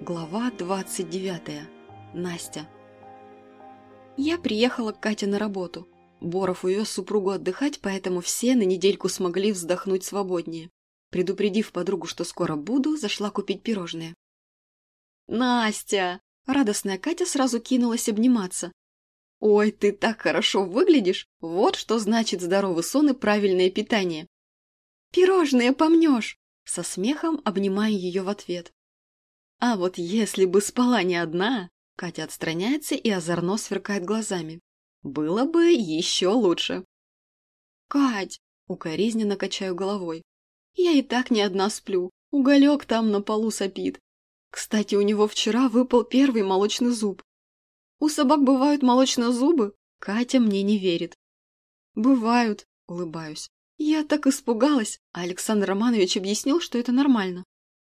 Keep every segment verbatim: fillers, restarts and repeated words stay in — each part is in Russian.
Глава двадцать девятая. Настя. Я приехала к Кате на работу. Боров увез супругу отдыхать, поэтому все на недельку смогли вздохнуть свободнее. Предупредив подругу, что скоро буду, зашла купить пирожные. «Настя!» – радостная Катя сразу кинулась обниматься. «Ой, ты так хорошо выглядишь! Вот что значит здоровый сон и правильное питание!» «Пирожные помнешь!» – со смехом обнимаю ее в ответ. А вот если бы спала не одна, Катя отстраняется и озорно сверкает глазами. Было бы еще лучше. Кать, укоризненно качаю головой. Я и так не одна сплю. Уголек там на полу сопит. Кстати, у него вчера выпал первый молочный зуб. У собак бывают молочные зубы? Катя мне не верит. Бывают, улыбаюсь. Я так испугалась, а Александр Романович объяснил, что это нормально.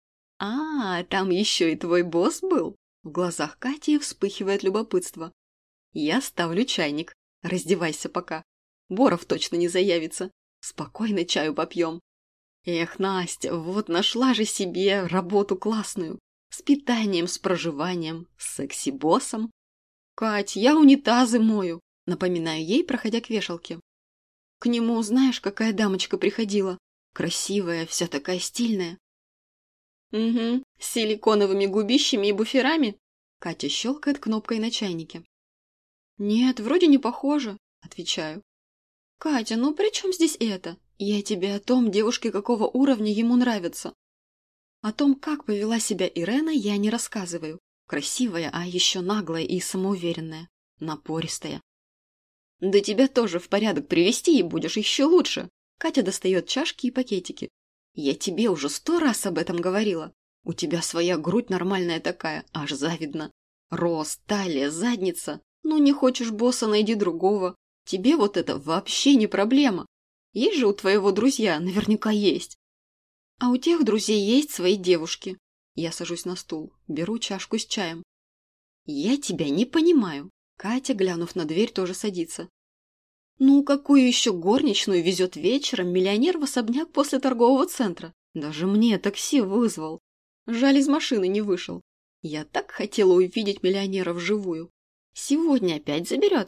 «А, там еще и твой босс был?» В глазах Кати вспыхивает любопытство. «Я ставлю чайник. Раздевайся пока. Боров точно не заявится. Спокойно чаю попьем». «Эх, Настя, вот нашла же себе работу классную. С питанием, с проживанием, с секси-боссом». «Кать, я унитазы мою», напоминаю ей, проходя к вешалке. «К нему знаешь, какая дамочка приходила? Красивая, вся такая стильная». «Угу, с силиконовыми губищами и буферами?» Катя щелкает кнопкой на чайнике. «Нет, вроде не похоже», – отвечаю. «Катя, ну при чем здесь это? Я тебе о том, девушки какого уровня ему нравятся». О том, как повела себя Ирена, я не рассказываю. Красивая, а еще наглая и самоуверенная, напористая. «Да тебя тоже в порядок привести и будешь еще лучше». Катя достает чашки и пакетики. «Я тебе уже сто раз об этом говорила. У тебя своя грудь нормальная такая, аж завидно. Рост, талия, задница. Ну, не хочешь босса, найди другого. Тебе вот это вообще не проблема. Есть же у твоего друзья, наверняка есть. А у тех друзей есть свои девушки». Я сажусь на стул, беру чашку с чаем. «Я тебя не понимаю». Катя, глянув на дверь, тоже садится. «Ну, какую еще горничную везет вечером миллионер в особняк после торгового центра? Даже мне такси вызвал. Жаль, из машины не вышел. Я так хотела увидеть миллионера вживую. Сегодня опять заберет?»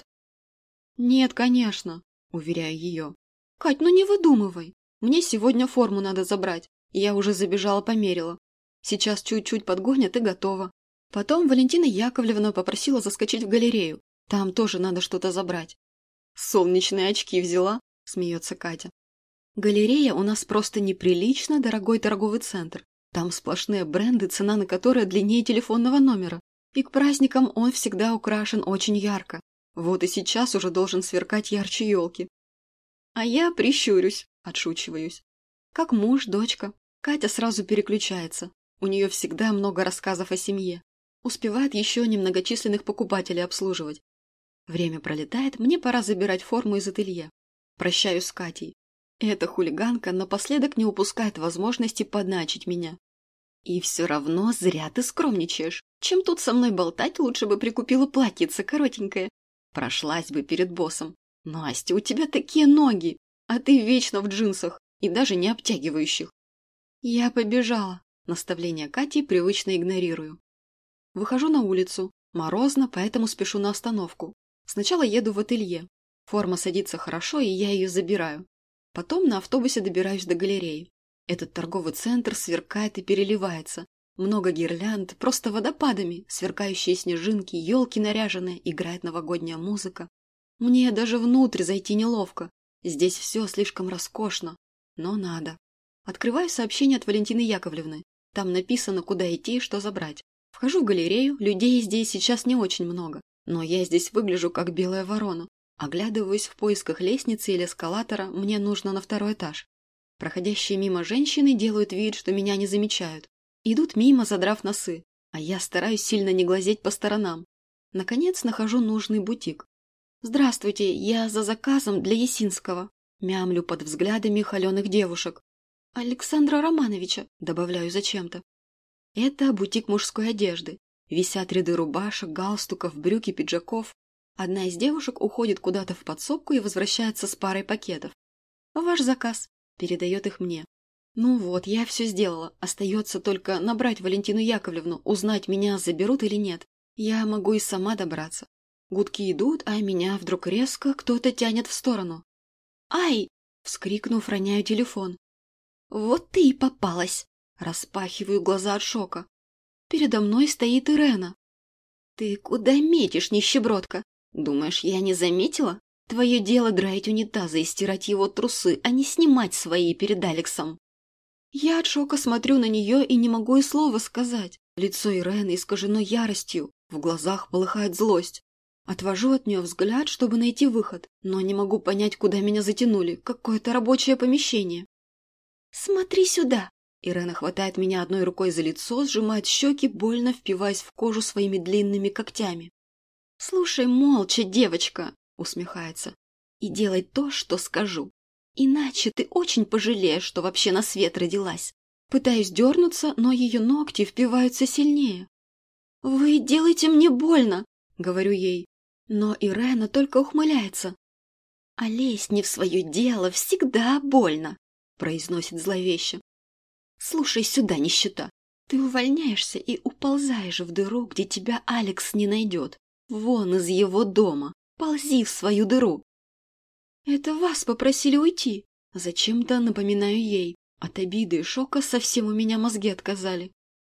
«Нет, конечно», – уверяю ее. «Кать, ну не выдумывай. Мне сегодня форму надо забрать. Я уже забежала, померила. Сейчас чуть-чуть подгонят и готово. Потом Валентина Яковлевна попросила заскочить в галерею. Там тоже надо что-то забрать». «Солнечные очки взяла?» – смеется Катя. «Галерея у нас просто неприлично дорогой торговый центр. Там сплошные бренды, цена на которые длиннее телефонного номера. И к праздникам он всегда украшен очень ярко. Вот и сейчас уже должен сверкать ярче елки». «А я прищурюсь», – отшучиваюсь. Как муж, дочка. Катя сразу переключается. У нее всегда много рассказов о семье. Успевает еще немногочисленных покупателей обслуживать. Время пролетает, мне пора забирать форму из ателье. Прощаюсь с Катей. Эта хулиганка напоследок не упускает возможности подначить меня. И все равно зря ты скромничаешь. Чем тут со мной болтать, лучше бы прикупила платьице коротенькое. Прошлась бы перед боссом. Настя, у тебя такие ноги, а ты вечно в джинсах и даже не обтягивающих. Я побежала. Наставление Кати привычно игнорирую. Выхожу на улицу. Морозно, поэтому спешу на остановку. Сначала еду в ателье. Форма садится хорошо, и я ее забираю. Потом на автобусе добираюсь до галереи. Этот торговый центр сверкает и переливается. Много гирлянд, просто водопадами, сверкающие снежинки, елки наряженные, играет новогодняя музыка. Мне даже внутрь зайти неловко. Здесь все слишком роскошно. Но надо. Открываю сообщение от Валентины Яковлевны. Там написано, куда идти и что забрать. Вхожу в галерею, людей здесь сейчас не очень много. Но я здесь выгляжу как белая ворона. Оглядываюсь в поисках лестницы или эскалатора, мне нужно на второй этаж. Проходящие мимо женщины делают вид, что меня не замечают. Идут мимо, задрав носы, а я стараюсь сильно не глазеть по сторонам. Наконец нахожу нужный бутик. «Здравствуйте, я за заказом для Есинского». Мямлю под взглядами холеных девушек. «Александра Романовича», добавляю зачем-то. Это бутик мужской одежды. Висят ряды рубашек, галстуков, брюк и пиджаков. Одна из девушек уходит куда-то в подсобку и возвращается с парой пакетов. «Ваш заказ», передает их мне. Ну вот, я все сделала. Остается только набрать Валентину Яковлевну, узнать, меня заберут или нет. Я могу и сама добраться. Гудки идут, а меня вдруг резко кто-то тянет в сторону. «Ай!» — вскрикнув, роняю телефон. «Вот ты и попалась!» Распахиваю глаза от шока. Передо мной стоит Ирена. «Ты куда метишь, нищебродка? Думаешь, я не заметила? Твое дело драить унитазы и стирать его трусы, а не снимать свои перед Алексом». Я от шока смотрю на нее и не могу и слова сказать. Лицо Ирены искажено яростью, в глазах полыхает злость. Отвожу от нее взгляд, чтобы найти выход, но не могу понять, куда меня затянули, какое-то рабочее помещение. «Смотри сюда!» Ирена хватает меня одной рукой за лицо, сжимает щеки, больно впиваясь в кожу своими длинными когтями. «Слушай молча, девочка!» — усмехается. «И делай то, что скажу. Иначе ты очень пожалеешь, что вообще на свет родилась». Пытаюсь дернуться, но ее ногти впиваются сильнее. «Вы делаете мне больно!» — говорю ей. Но Ирена только ухмыляется. «А лезть не в свое дело всегда больно!» — произносит зловеще. «Слушай сюда, нищета. Ты увольняешься и уползаешь в дыру, где тебя Алекс не найдет. Вон из его дома. Ползи в свою дыру». «Это вас попросили уйти». Зачем-то напоминаю ей. От обиды и шока совсем у меня мозги отказали.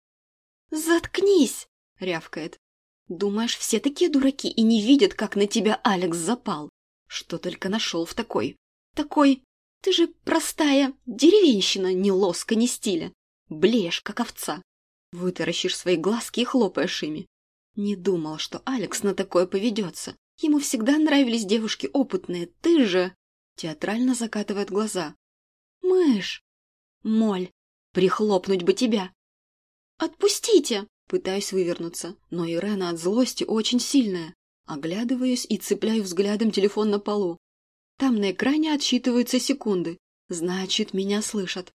«Заткнись!» — рявкает. «Думаешь, все такие дураки и не видят, как на тебя Алекс запал? Что только нашел в такой? Такой... Ты же простая деревенщина, ни лоска, ни стиля. Блеешь, как овца. Вытаращишь свои глазки и хлопаешь ими. Не думал, что Алекс на такое поведется. Ему всегда нравились девушки опытные. Ты же...» Театрально закатывает глаза. «Мышь! Моль! Прихлопнуть бы тебя!» «Отпустите!» Пытаюсь вывернуться, но Ирена от злости очень сильная. Оглядываюсь и цепляю взглядом телефон на полу. Там на экране отсчитываются секунды. Значит, меня слышат.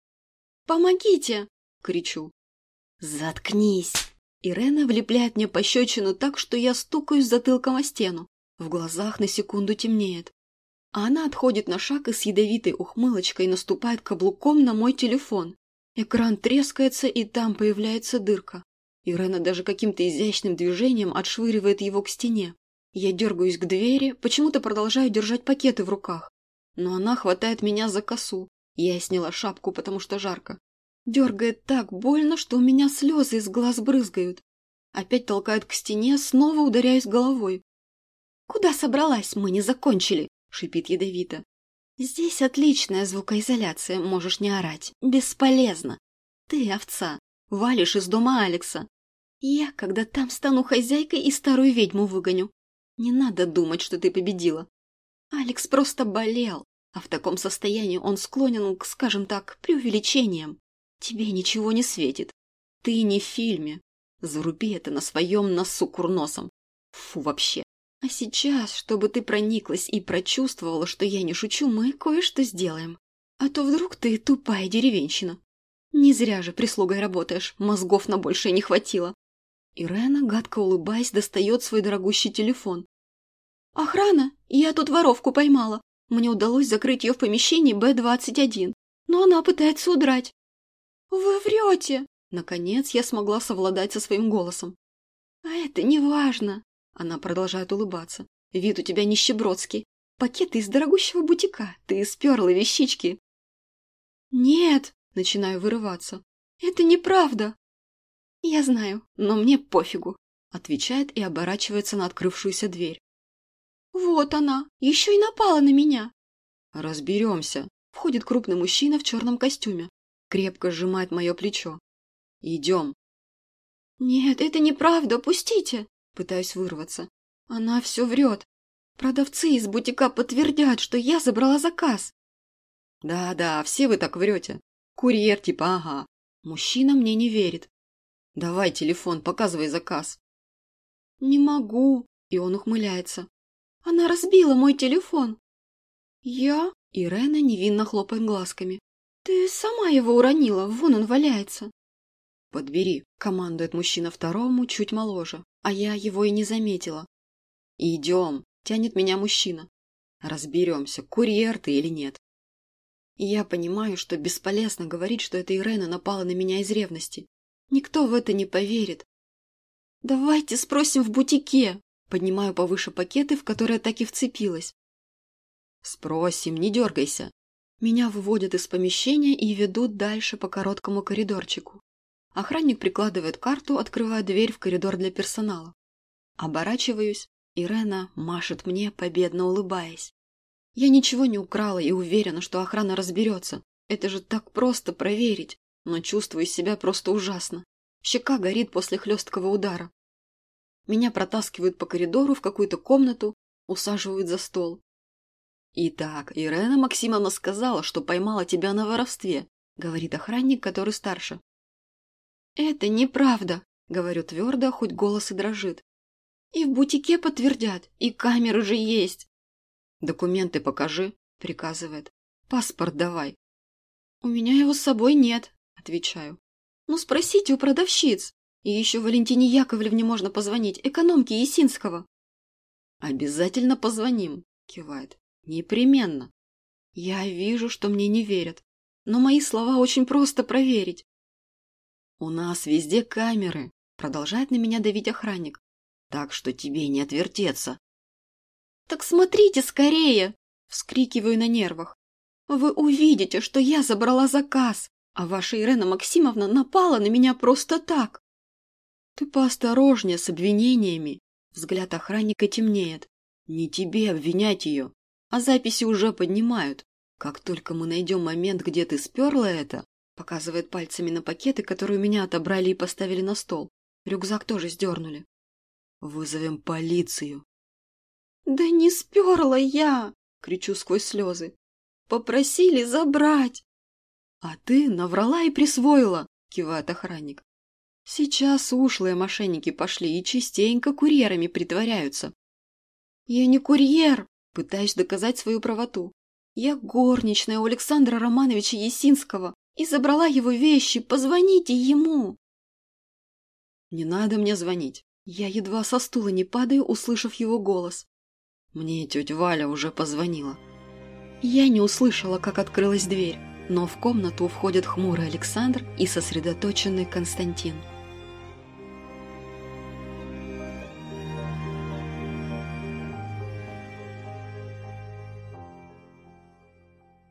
«Помогите!» — кричу. «Заткнись!» Ирена влепляет мне пощечину так, что я стукаюсь затылком о стену. В глазах на секунду темнеет. А она отходит на шаг и с ядовитой ухмылочкой наступает каблуком на мой телефон. Экран трескается, и там появляется дырка. Ирена даже каким-то изящным движением отшвыривает его к стене. Я дергаюсь к двери, почему-то продолжаю держать пакеты в руках. Но она хватает меня за косу. Я сняла шапку, потому что жарко. Дергает так больно, что у меня слезы из глаз брызгают. Опять толкает к стене, снова ударяюсь головой. «Куда собралась? Мы не закончили!» — шипит ядовито. «Здесь отличная звукоизоляция, можешь не орать. Бесполезно. Ты, овца, валишь из дома Алекса. Я, когда там стану хозяйкой, и старую ведьму выгоню. Не надо думать, что ты победила. Алекс просто болел, а в таком состоянии он склонен к, скажем так, преувеличениям. Тебе ничего не светит. Ты не в фильме. Заруби это на своем носу курносом. Фу, вообще. А сейчас, чтобы ты прониклась и прочувствовала, что я не шучу, мы кое-что сделаем. А то вдруг ты тупая деревенщина. Не зря же прислугой работаешь, мозгов на большее не хватило». Ирена, гадко улыбаясь, достает свой дорогущий телефон. «Охрана! Я тут воровку поймала. Мне удалось закрыть ее в помещении Б двадцать один, но она пытается удрать». «Вы врете!» Наконец я смогла совладать со своим голосом. «А это не важно!» Она продолжает улыбаться. «Вид у тебя нищебродский. Пакеты из дорогущего бутика. Ты сперла вещички». «Нет!» Начинаю вырываться. «Это неправда!» «Я знаю, но мне пофигу», — отвечает и оборачивается на открывшуюся дверь. «Вот она! Еще и напала на меня!» «Разберемся!» — входит крупный мужчина в черном костюме. Крепко сжимает мое плечо. «Идем!» «Нет, это неправда! Пустите!» Пытаюсь вырваться. Она все врет. Продавцы из бутика подтвердят, что я забрала заказ. «Да-да, все вы так врете. Курьер типа, ага. Мужчина мне не верит. Давай телефон, показывай заказ». «Не могу», и он ухмыляется. «Она разбила мой телефон». «Я?» Ирена невинно хлопает глазками. «Ты сама его уронила, вон он валяется». «Подбери», командует мужчина второму, чуть моложе, а я его и не заметила. «Идем», тянет меня мужчина. «Разберемся, курьер ты или нет». И я понимаю, что бесполезно говорить, что это Ирена напала на меня из ревности. Никто в это не поверит. «Давайте спросим в бутике!» Поднимаю повыше пакеты, в которые так и вцепилась. «Спросим, не дергайся!» Меня выводят из помещения и ведут дальше по короткому коридорчику. Охранник прикладывает карту, открывая дверь в коридор для персонала. Оборачиваюсь. Ирена машет мне, победно улыбаясь. Я ничего не украла и уверена, что охрана разберется. Это же так просто проверить, но чувствую себя просто ужасно. Щека горит после хлесткого удара. Меня протаскивают по коридору в какую-то комнату, усаживают за стол. «Итак, Ирена Максимовна сказала, что поймала тебя на воровстве», говорит охранник, который старше. «Это неправда», говорю твердо, хоть голос и дрожит. «И в бутике подтвердят, и камеры же есть». «Документы покажи», приказывает. «Паспорт давай». «У меня его с собой нет», отвечаю. «Ну спросите у продавщиц. И еще Валентине Яковлевне можно позвонить, экономке Есинского». «Обязательно позвоним», кивает. «Непременно». Я вижу, что мне не верят, но мои слова очень просто проверить. «У нас везде камеры», продолжает на меня давить охранник. «Так что тебе не отвертеться». «Так смотрите скорее!» вскрикиваю на нервах. «Вы увидите, что я забрала заказ, а ваша Ирена Максимовна напала на меня просто так». «Ты поосторожнее с обвинениями», взгляд охранника темнеет. «Не тебе обвинять ее, а записи уже поднимают. Как только мы найдем момент, где ты сперла это», показывает пальцами на пакеты, которые у меня отобрали и поставили на стол. Рюкзак тоже сдернули. «Вызовем полицию». «Да не сперла я!» — кричу сквозь слезы. «Попросили забрать!» «А ты наврала и присвоила!» — кивает охранник. «Сейчас ушлые мошенники пошли и частенько курьерами притворяются». «Я не курьер!» — пытаюсь доказать свою правоту. «Я горничная у Александра Романовича Есинского и забрала его вещи. Позвоните ему!» «Не надо мне звонить». Я едва со стула не падаю, услышав его голос. Мне тетя Валя уже позвонила. Я не услышала, как открылась дверь, но в комнату входят хмурый Александр и сосредоточенный Константин.